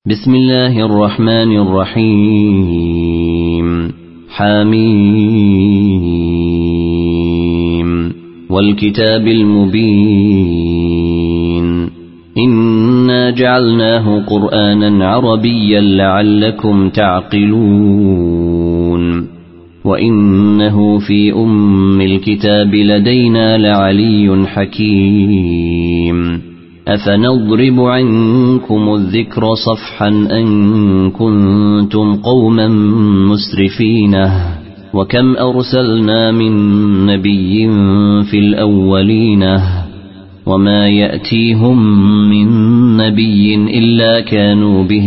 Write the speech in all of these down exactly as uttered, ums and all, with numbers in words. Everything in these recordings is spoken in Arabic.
بسم الله الرحمن الرحيم حميم والكتاب المبين إنا جعلناه قرآنا عربيا لعلكم تعقلون وإنه في أم الكتاب لدينا لعلي حكيم أفنضرب عنكم الذكر صفحا أن كنتم قوما مسرفين وكم أرسلنا من نبي في الأولين وما يأتيهم من نبي إلا كانوا به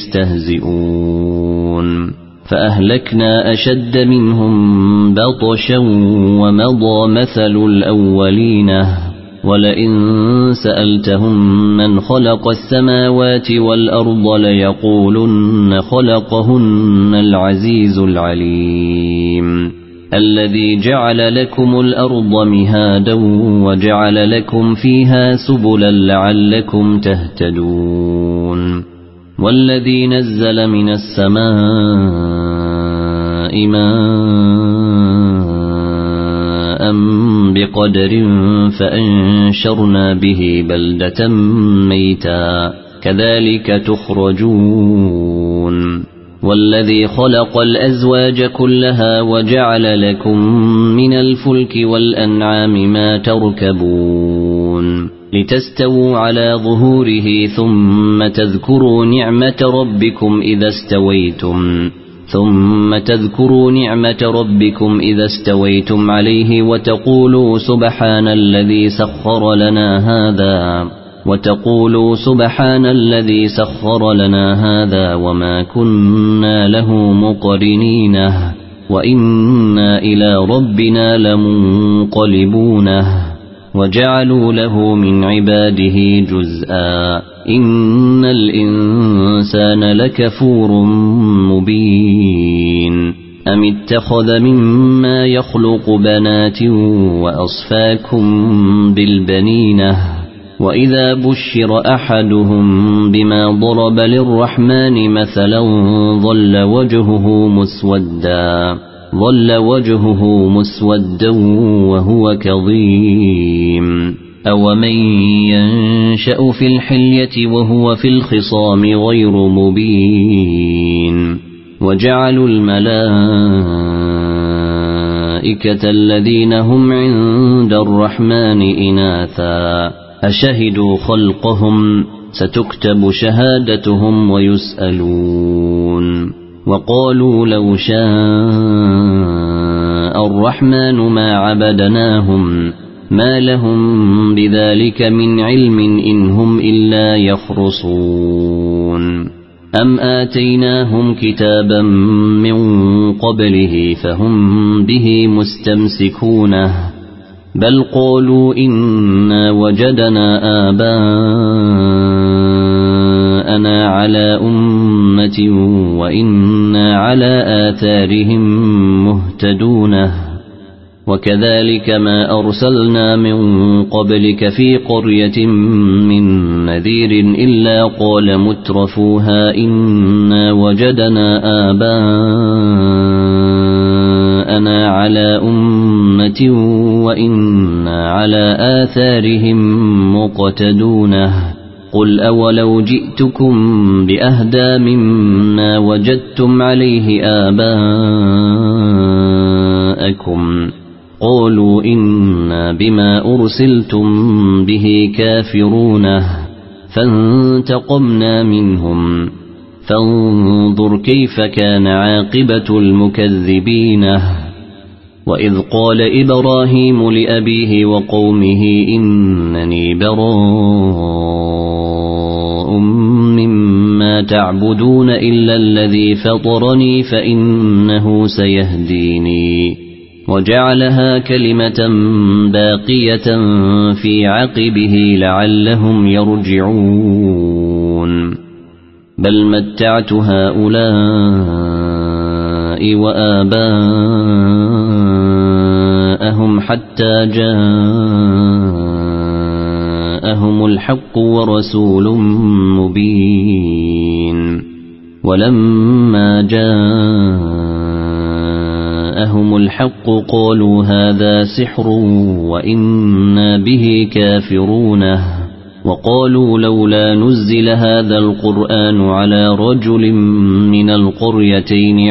يستهزئون فأهلكنا أشد منهم بطشا ومضى مثل الأولين ولئن سألتهم من خلق السماوات والأرض ليقولن خلقهن العزيز العليم الذي جعل لكم الأرض مهادا وجعل لكم فيها سبلا لعلكم تهتدون والذي نزل من السماء ماء بقدر فأنشرنا به بلدة ميتا كذلك تخرجون والذي خلق الأزواج كلها وجعل لكم من الفلك والأنعام ما تركبون لتستووا على ظهوره ثم تذكروا نعمة ربكم إذا استويتم ثم تذكروا نعمة ربكم إذا استويتم عليه وتقولوا سبحان الذي سخر لنا هذا وتقولوا سبحان الذي سخر لنا هذا وما كنا له مقرنين وإنا إلى ربنا لمنقلبون وجعلوا له من عباده جزءا إن الإنسان لكفور مبين أم اتخذ مما يخلق بنات وأصفاكم بالبنين وإذا بشر أحدهم بما ضرب للرحمن مثلا ظل وجهه مسودا ظل وجهه مسودا وهو كظيم أومن ينشأ في الحلية وهو في الخصام غير مبين وجعلوا الملائكة الذين هم عند الرحمن إناثا أشهدوا خلقهم ستكتب شهادتهم ويسألون وقالوا لو شاء الرحمن ما عبدناهم ما لهم بذلك من علم إن هم إلا يخرصون أم آتيناهم كتابا من قبله فهم به مستمسكون بل قالوا إنا وجدنا آباءنا على أمة وإنا على آثارهم مهتدون وكذلك ما أرسلنا من قبلك في قرية من نذير إلا قال مترفوها إنا وجدنا آباءنا على أمة وإنا على آثارهم مقتدون قل أولو جئتكم بأهدى مما وجدتم عليه آباءكم قالوا إنا بما أرسلتم به كافرون فانتقمنا منهم فانظر كيف كان عاقبة المكذبين وإذ قال إبراهيم لأبيه وقومه إنني براء مما تعبدون إلا الذي فطرني فإنه سيهديني وجعلها كلمة باقية في عقبه لعلهم يرجعون بل متعت هؤلاء وآباءهم حتى جاءهم الحق ورسول مبين ولما جاءهم الحق قالوا هذا سحر وإنا به كافرون وقالوا لولا نزل هذا القرآن على رجل من القريتين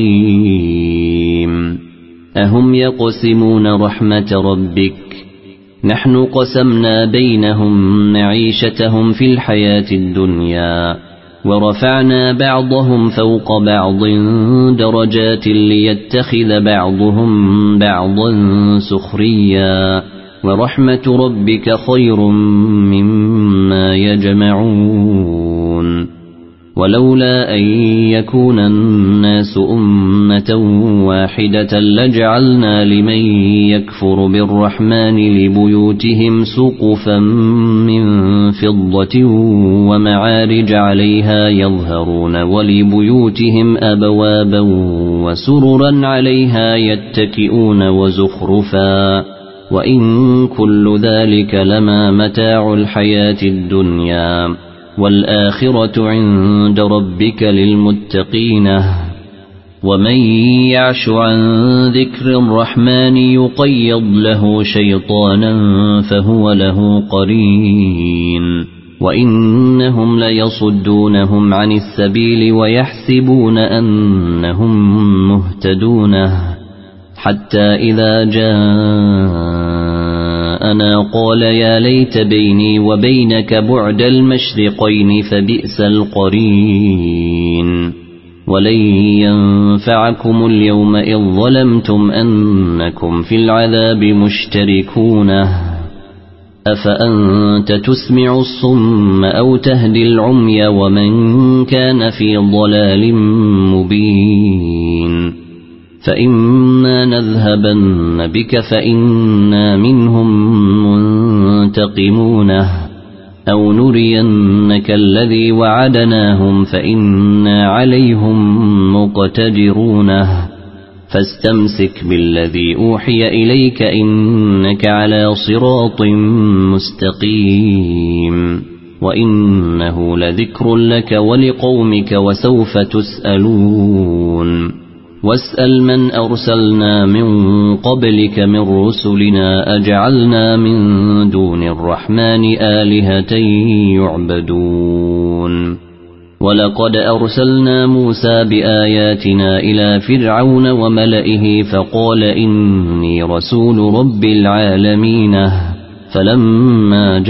عظيم أهم يقسمون رحمة ربك نحن قسمنا بينهم معيشتهم في الحياة الدنيا ورفعنا بعضهم فوق بعض درجات ليتخذ بعضهم بعضا سخريا ورحمة ربك خير مما يجمعون ولولا أن يكون الناس أمة واحدة لجعلنا لمن يكفر بالرحمن لبيوتهم سقفا من فضة ومعارج عليها يظهرون ولبيوتهم أبوابا وسررا عليها يتكئون وزخرفا وإن كل ذلك لما متاع الحياة الدنيا والآخرة عند ربك للمتقين ومن يعش عن ذكر الرحمن يقيض له شيطانا فهو له قرين وإنهم ليصدونهم عن السبيل ويحسبون أنهم مهتدون حتى إذا جاءنا قال يا ليت بيني وبينك بعد المشرقين فبئس القرين ولن ينفعكم اليوم إذ ظلمتم أنكم في العذاب مشتركون أفأنت تسمع الصم أو تهدي العمي ومن كان في ضلال مبين فإما نذهبن بك فإنا منهم منتقمون أو نرينك الذي وعدناهم فإنا عليهم مقتدرون فاستمسك بالذي أوحي إليك إنك على صراط مستقيم وإنه لذكر لك ولقومك وسوف تسألون واسأل من أرسلنا من قبلك من رسلنا أجعلنا من دون الرحمن آلهة يعبدون ولقد أرسلنا موسى بآياتنا إلى فرعون وملئه فقال إني رسول رب العالمين فلما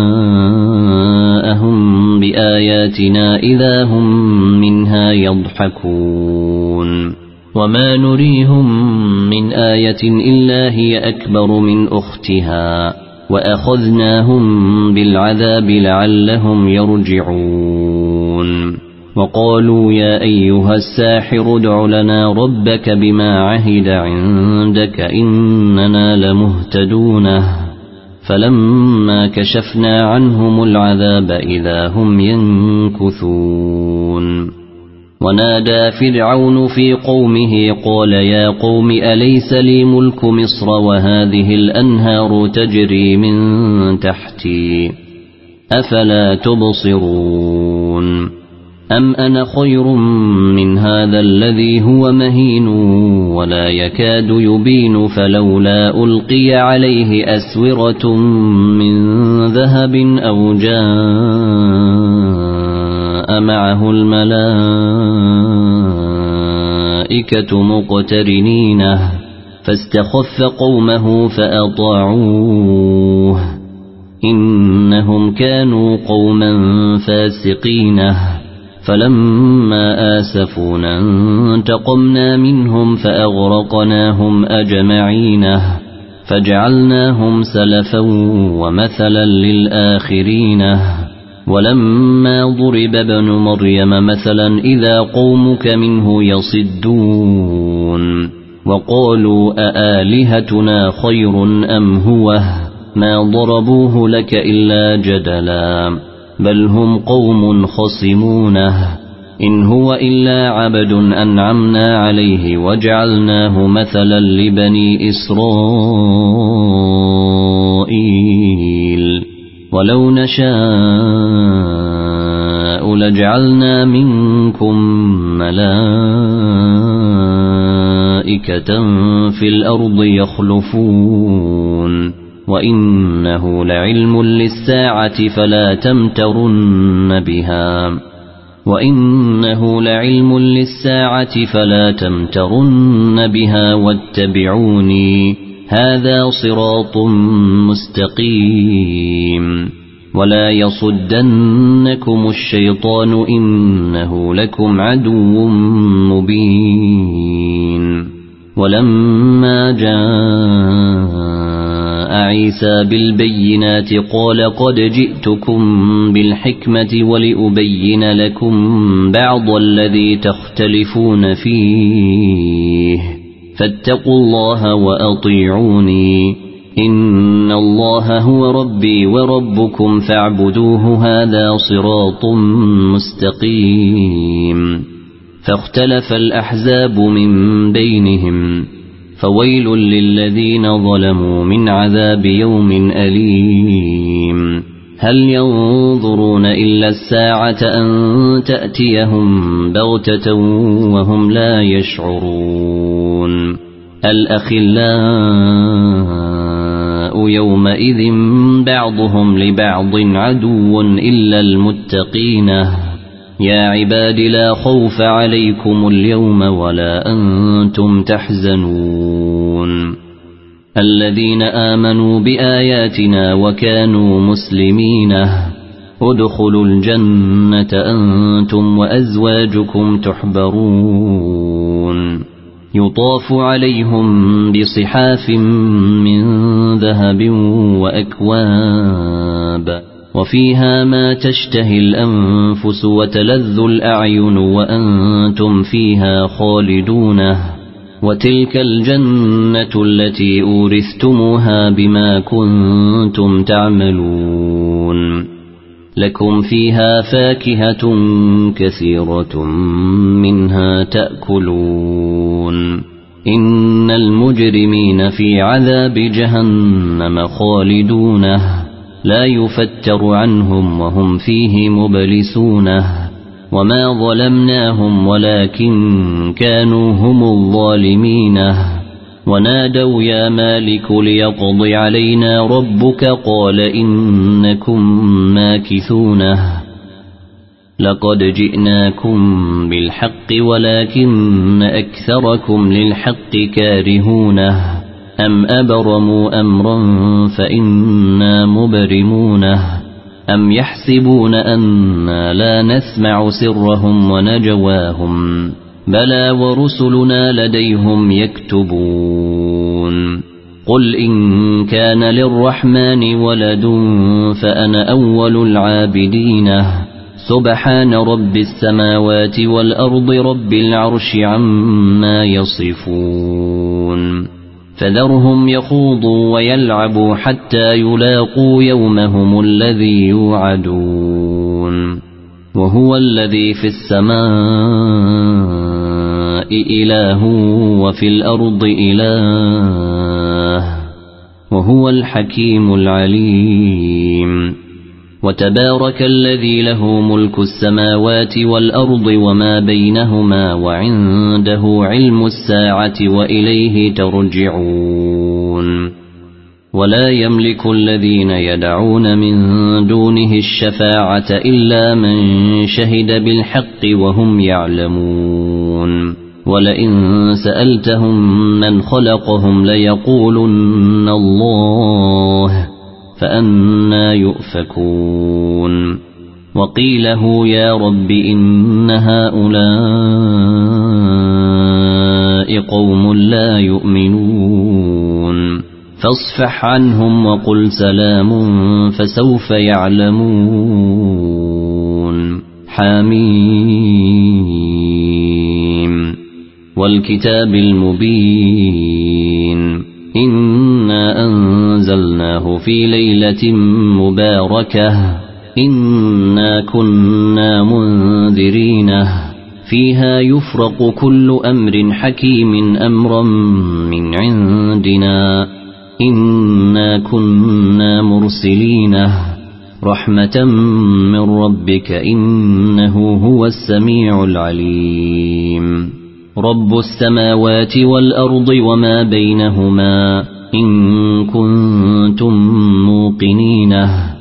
جاءهم بآياتنا إذا هم منها يضحكون وما نريهم من آية إلا هي أكبر من أختها وأخذناهم بالعذاب لعلهم يرجعون وقالوا يا أيها الساحر ادع لنا ربك بما عهد عندك إننا لمهتدون فلما كشفنا عنهم العذاب إذا هم ينكثون ونادى فرعون في قومه قال يا قوم أليس لي ملك مصر وهذه الأنهار تجري من تحتي أفلا تبصرون أم أنا خير من هذا الذي هو مهين ولا يكاد يبين فلولا ألقي عليه أسورة من ذهب أو جاء معه الملائكة مقترنين فاستخف قومه فأطاعوه إنهم كانوا قوما فاسقين فلما آسفونا انتقمنا منهم فأغرقناهم أجمعين فجعلناهم سلفا ومثلا للآخرين ولما ضرب ابن مريم مثلا إذا قومك منه يصدون وقالوا أآلهتنا خير أم هو ما ضربوه لك إلا جدلا بل هم قوم خصمونه إن هو إلا عبد أنعمنا عليه وجعلناه مثلا لبني إسرائيل ولو نشاء نشاء لجعلنا منكم ملائكة في الأرض يخلفون وإنه لعلم للساعة فلا تمترن بها وإنه لعلم للساعة فلا تمترن بها واتبعوني هذا صراط مستقيم ولا يصدنكم الشيطان إنه لكم عدو مبين. ولما جاء عيسى بالبينات قال قد جئتكم بالحكمة ولأبين لكم بعض الذي تختلفون فيه فاتقوا الله وأطيعوني إن الله هو ربي وربكم فاعبدوه هذا صراط مستقيم. فاختلف الأحزاب من بينهم فويل للذين ظلموا من عذاب يوم أليم. هل ينظرون إلا الساعة أن تأتيهم بغتة وهم لا يشعرون. الأخلاء يومئذ بعضهم لبعض عدو إلا المتقين. يا عباد لا خوف عليكم اليوم ولا أنتم تحزنون الذين آمنوا بآياتنا وكانوا مسلمين ادخلوا الجنة أنتم وأزواجكم تحبرون يطاف عليهم بصحاف من ذهب وأكواب وفيها ما تشتهي الأنفس وتلذ الأعين وأنتم فيها خالدون وتلك الجنة التي أورثتموها بما كنتم تعملون لكم فيها فاكهة كثيرة منها تأكلون إن المجرمين في عذاب جهنم خالدون لا يفتر عنهم وهم فيه مبلسون وما ظلمناهم ولكن كانوا هم الظالمين ونادوا يا مالك ليقض علينا ربك قال إنكم ماكثون لقد جئناكم بالحق ولكن أكثركم للحق كارهونه أم أبرموا أمرا فإنا مبرمون أم يحسبون أنا لا نسمع سرهم ونجواهم بلى ورسلنا لديهم يكتبون قل إن كان للرحمن ولد فأنا أول العابدين سبحان رب السماوات والأرض رب العرش عما يصفون فذرهم يخوضوا ويلعبوا حتى يلاقوا يومهم الذي يوعدون وهو الذي في السماء إله وفي الأرض إله وهو الحكيم العليم وتبارك الذي له ملك السماوات والأرض وما بينهما وعنده علم الساعة وإليه ترجعون ولا يملك الذين يدعون من دونه الشفاعة إلا من شهد بالحق وهم يعلمون ولئن سألتهم من خلقهم ليقولن الله فأنى يؤفكون وقيله يا رب إن هؤلاء قوم لا يؤمنون فاصفح عنهم وقل سلام فسوف يعلمون حميم والكتاب المبين إنا أنزلناه في ليلة مباركة إنا كنا منذرين فيها يفرق كل أمر حكيم أمرا من عندنا إنا كنا مرسلين رحمة من ربك إنه هو السميع العليم رب السماوات والأرض وما بينهما إن كنتم موقنينه